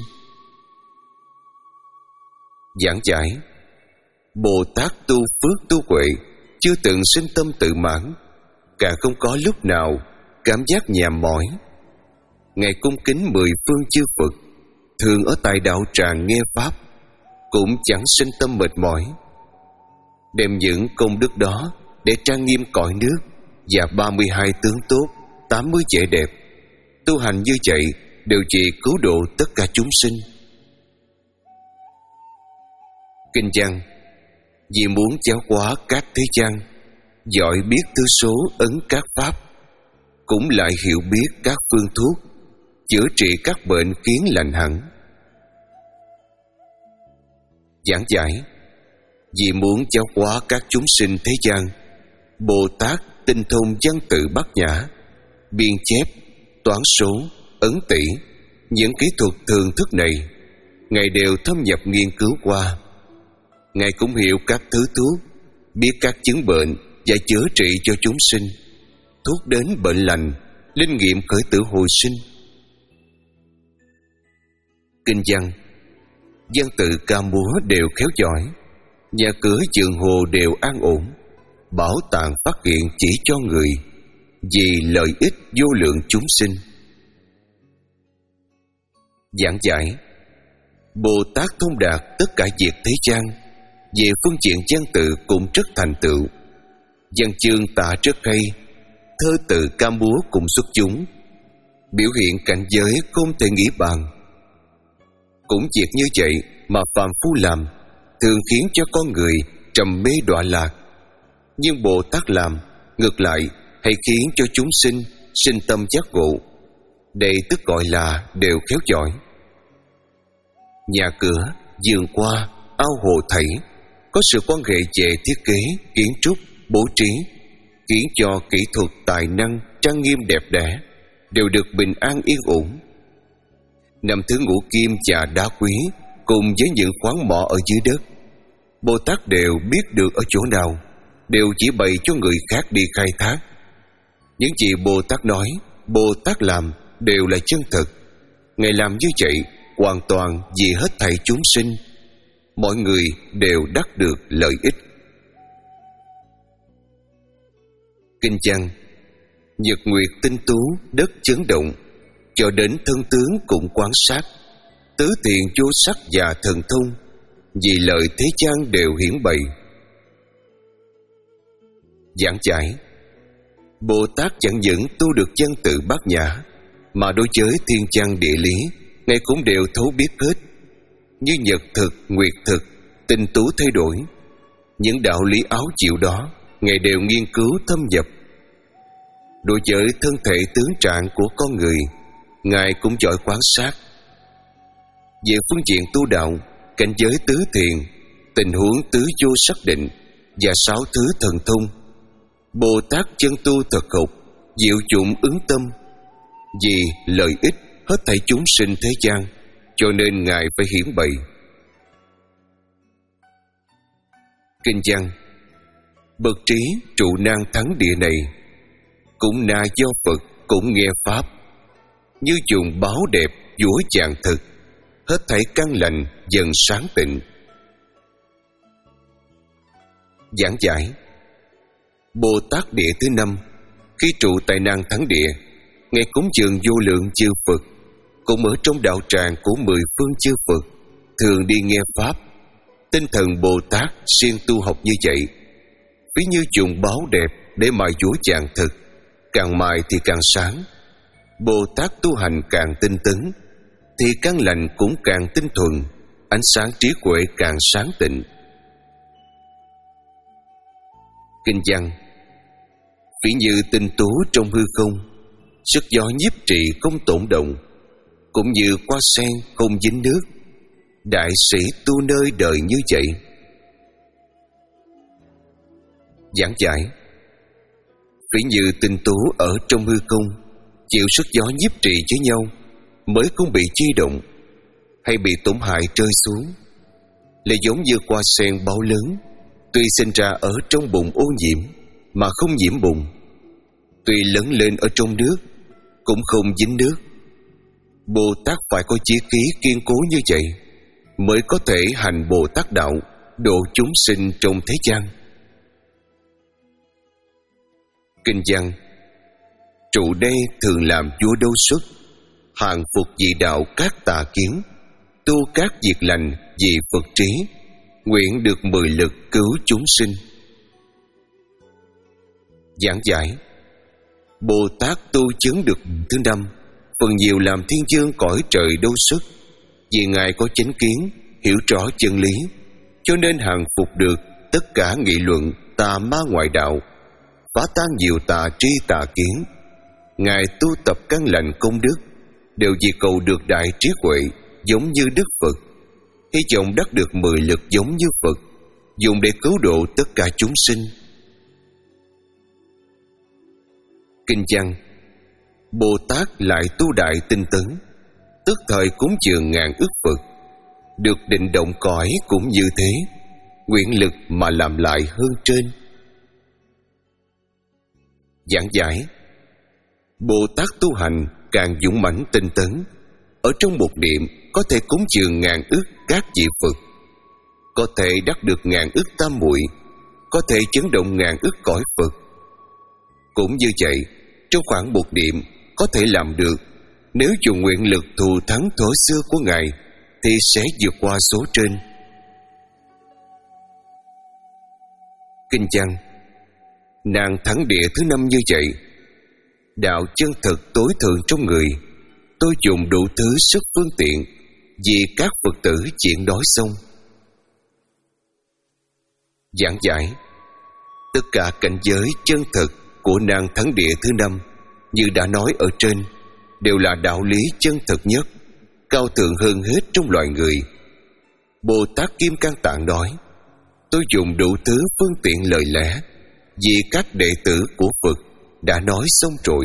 Speaker 1: Giảng giải: Bồ Tát tu phước tu huệ chưa từng sinh tâm tự mãn, càng không có lúc nào cảm giác nhàm mỏi. Ngài cung kính mười phương chư Phật, thường ở tại đạo tràng nghe pháp, cũng chẳng sinh tâm mệt mỏi. Đem những công đức đó để trang nghiêm cõi nước và ba mươi hai tướng tốt, tám mươi vẻ đẹp. Tu hành như vậy đều vì cứu độ tất cả chúng sinh. Kinh văn: vì muốn giáo hóa các thế gian, giỏi biết thứ số ấn các pháp, cũng lại hiểu biết các phương thuốc, chữa trị các bệnh khiến lành hẳn. Giảng giải: vì muốn giáo hóa các chúng sinh thế gian, Bồ Tát tinh thông văn tự bát nhã, biên chép, toán số, ấn tỷ. Những kỹ thuật thường thức này Ngài đều thâm nhập nghiên cứu qua. Ngài cũng hiểu các thứ thuốc, biết các chứng bệnh và chữa trị cho chúng sinh, thuốc đến bệnh lành, linh nghiệm khởi tử hồi sinh. Kinh văn: văn tự ca múa đều khéo giỏi, nhà cửa giường hồ đều an ổn, bảo tàng phát hiện chỉ cho người, vì lợi ích vô lượng chúng sinh. Giảng giải: Bồ Tát thông đạt tất cả việc thế gian, về phương diện văn tự cũng rất thành tựu. Văn chương tả rất hay, thơ từ ca múa cũng xuất chúng, biểu hiện cảnh giới không thể nghĩ bàn. Cũng việc như vậy mà phàm phu làm, thường khiến cho con người trầm mê đọa lạc. Nhưng Bồ Tát làm ngược lại, hay khiến cho chúng sinh sinh tâm giác ngộ. Đây tức gọi là đều khéo giỏi. Nhà cửa, vườn hoa, ao hồ thảy có sự quan hệ về thiết kế, kiến trúc, bố trí, khiến cho kỹ thuật, tài năng, trang nghiêm đẹp đẽ đều được bình an yên ổn. Năm thứ ngũ kim và đá quý cùng với những khoáng mỏ ở dưới đất, Bồ Tát đều biết được ở chỗ nào, đều chỉ bày cho người khác đi khai thác. Những gì Bồ Tát nói, Bồ Tát làm đều là chân thật. Ngài làm như vậy hoàn toàn vì hết thảy chúng sinh, mọi người đều đắc được lợi ích. Kinh văn: nhật nguyệt tinh tú, đất chấn động, cho đến thân tướng cũng quan sát, tứ thiện vô sắc và thần thông, vì lợi thế gian đều hiển bày. Giảng giải: Bồ Tát chẳng những tu được văn tự bát nhã, mà đối với thiên văn địa lý, Ngài cũng đều thấu biết hết. Như nhật thực, nguyệt thực, tinh tú thay đổi, những đạo lý áo chịu đó Ngài đều nghiên cứu thâm nhập. Đối với thân thể tướng trạng của con người, Ngài cũng giỏi quan sát. Về phương diện tu đạo, cảnh giới tứ thiền, tình huống tứ vô xác định và sáu thứ thần thông. Bồ Tát chân tu thật học, diệu dụng ứng tâm. Vì lợi ích hết thảy chúng sinh thế gian, cho nên Ngài phải hiển bày. Kinh văn: bậc trí trụ nan thắng địa này, cũng na do Phật cũng nghe pháp, như dùng báo đẹp dũa chàng thực, hết thảy căn lành dần sáng tịnh. Giảng giải: Bồ Tát địa thứ năm khi trụ tại nan thắng địa, Ngài cúng dường vô lượng chư Phật, cũng ở trong đạo tràng của mười phương chư Phật, thường đi nghe pháp. Tinh thần Bồ Tát siêng tu học như vậy, ví như dùng báo đẹp để mài dũa chàng thực, càng mài thì càng sáng. Bồ Tát tu hành càng tinh tấn, thì căn lành cũng càng tinh thuần, ánh sáng trí huệ càng sáng tịnh. Kinh văn: ví như tinh tú trong hư không, sức gió nhiếp trị không tổn động, cũng như hoa sen không dính nước. Đại sĩ tu nơi đời như vậy. Giảng giải: ví như tinh tú ở trong hư không, chịu sức gió nhiếp trị với nhau, mới không bị chi động hay bị tổn hại rơi xuống. Là giống như hoa sen bao lớn, tuy sinh ra ở trong bùn ô nhiễm mà không nhiễm bùn, tuy lớn lên ở trong nước cũng không dính nước. Bồ Tát phải có chí khí kiên cố như vậy, mới có thể hành Bồ Tát đạo, độ chúng sinh trong thế gian. Kinh văn: trụ đây thường làm vua đâu xuất, hàng phục dị đạo các tà kiến, tu các việc lành vì Phật trí, nguyện được mười lực cứu chúng sinh. Giảng giải: Bồ Tát tu chứng được thứ năm, phần nhiều làm thiên vương cõi trời đâu xuất, vì Ngài có chánh kiến, hiểu rõ chân lý, cho nên hàng phục được tất cả nghị luận tà ma ngoại đạo, phá tan nhiều tà tri tà kiến. Ngài tu tập căn lành công đức, đều vì cầu được đại trí huệ giống như Đức Phật, hy vọng đắc được mười lực giống như Phật, dùng để cứu độ tất cả chúng sinh. Kinh văn: Bồ Tát lại tu đại tinh tấn, tức thời cúng dường ngàn ức Phật, được định động cõi cũng như thế, nguyện lực mà làm lại hơn trên. Giảng giải: Bồ Tát tu hành càng dũng mãnh tinh tấn, ở trong một niệm có thể cúng dường ngàn ức các vị Phật, có thể đắc được ngàn ức tam muội, có thể chấn động ngàn ức cõi Phật. Cũng như vậy, trong khoảng một niệm có thể làm được. Nếu dùng nguyện lực thù thắng thuở xưa của Ngài, thì sẽ vượt qua số trên. Kinh văn: nàng thắng địa thứ năm như vậy, đạo chân thực tối thượng trong người, tôi dùng đủ thứ sức phương tiện, vì các Phật tử chuyện nói xong. Giảng giải: tất cả cảnh giới chân thực của nàng thắng địa thứ năm, như đã nói ở trên, đều là đạo lý chân thực nhất, cao thượng hơn hết trong loài người. Bồ Tát Kim Cang Tạng nói: tôi dùng đủ thứ phương tiện lời lẽ, vì các đệ tử của Phật đã nói xong rồi.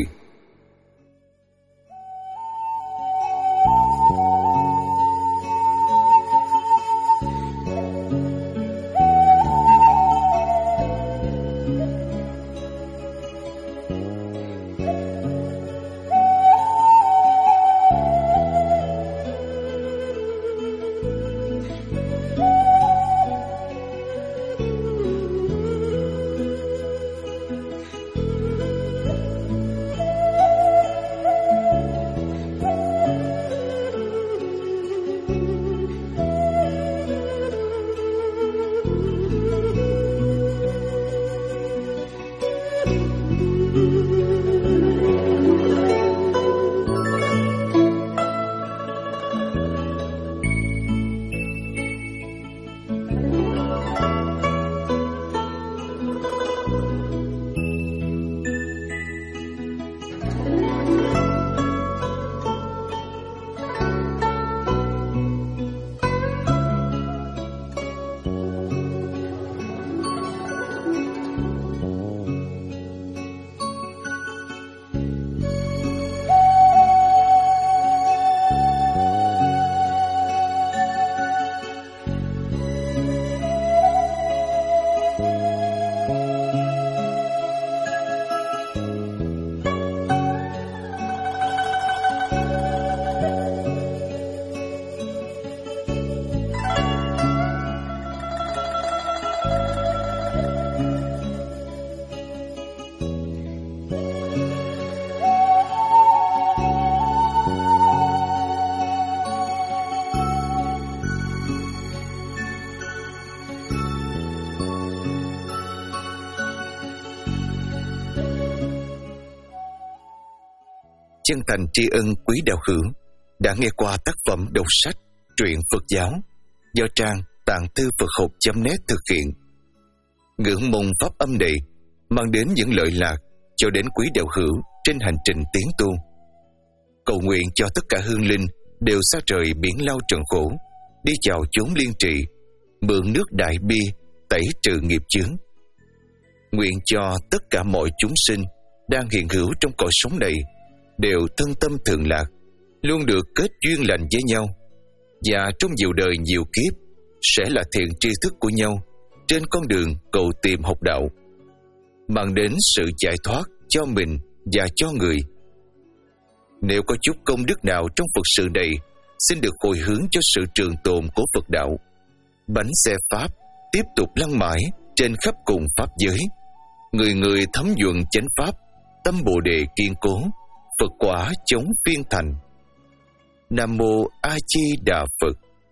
Speaker 1: chân thành tri ân quý đạo hữu đã nghe qua tác phẩm đọc sách truyện Phật giáo do trang tạng thư Phật học chấm net thực hiện. Ngưỡng mong pháp âm này mang đến những lợi lạc cho đến quý đạo hữu trên hành trình tiến tu. Cầu nguyện cho tất cả hương linh đều xa trời biển lao trần khổ, đi chào chốn liên trì, mượn nước đại bi tẩy trừ nghiệp chướng. Nguyện cho tất cả mọi chúng sinh đang hiện hữu trong cõi sống này đều thân tâm thường lạc, luôn được kết duyên lành với nhau, và trong nhiều đời nhiều kiếp sẽ là thiện tri thức của nhau trên con đường cầu tìm học đạo, mang đến sự giải thoát cho mình và cho người. Nếu có chút công đức nào trong Phật sự này, xin được hồi hướng cho sự trường tồn của Phật đạo. Bánh xe Pháp tiếp tục lăn mãi trên khắp cùng Pháp giới, người người thấm nhuận chánh Pháp, tâm Bồ Đề kiên cố, Phật quả chống phiên thành. Nam Mô A Di Đà Phật.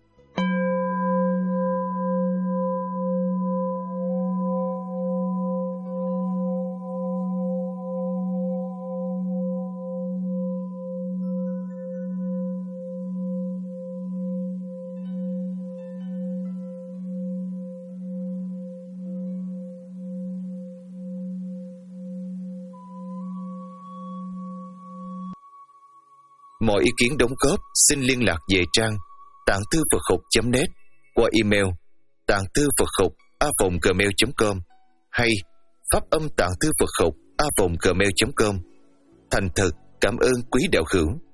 Speaker 1: Mọi ý kiến đóng góp xin liên lạc về trang tạng thư Phật học chấm net qua email tạng thư Phật học a vòng gmail chấm com hay pháp âm tạng thư Phật học a vòng gmail chấm com. Thành thật cảm ơn quý đạo hữu.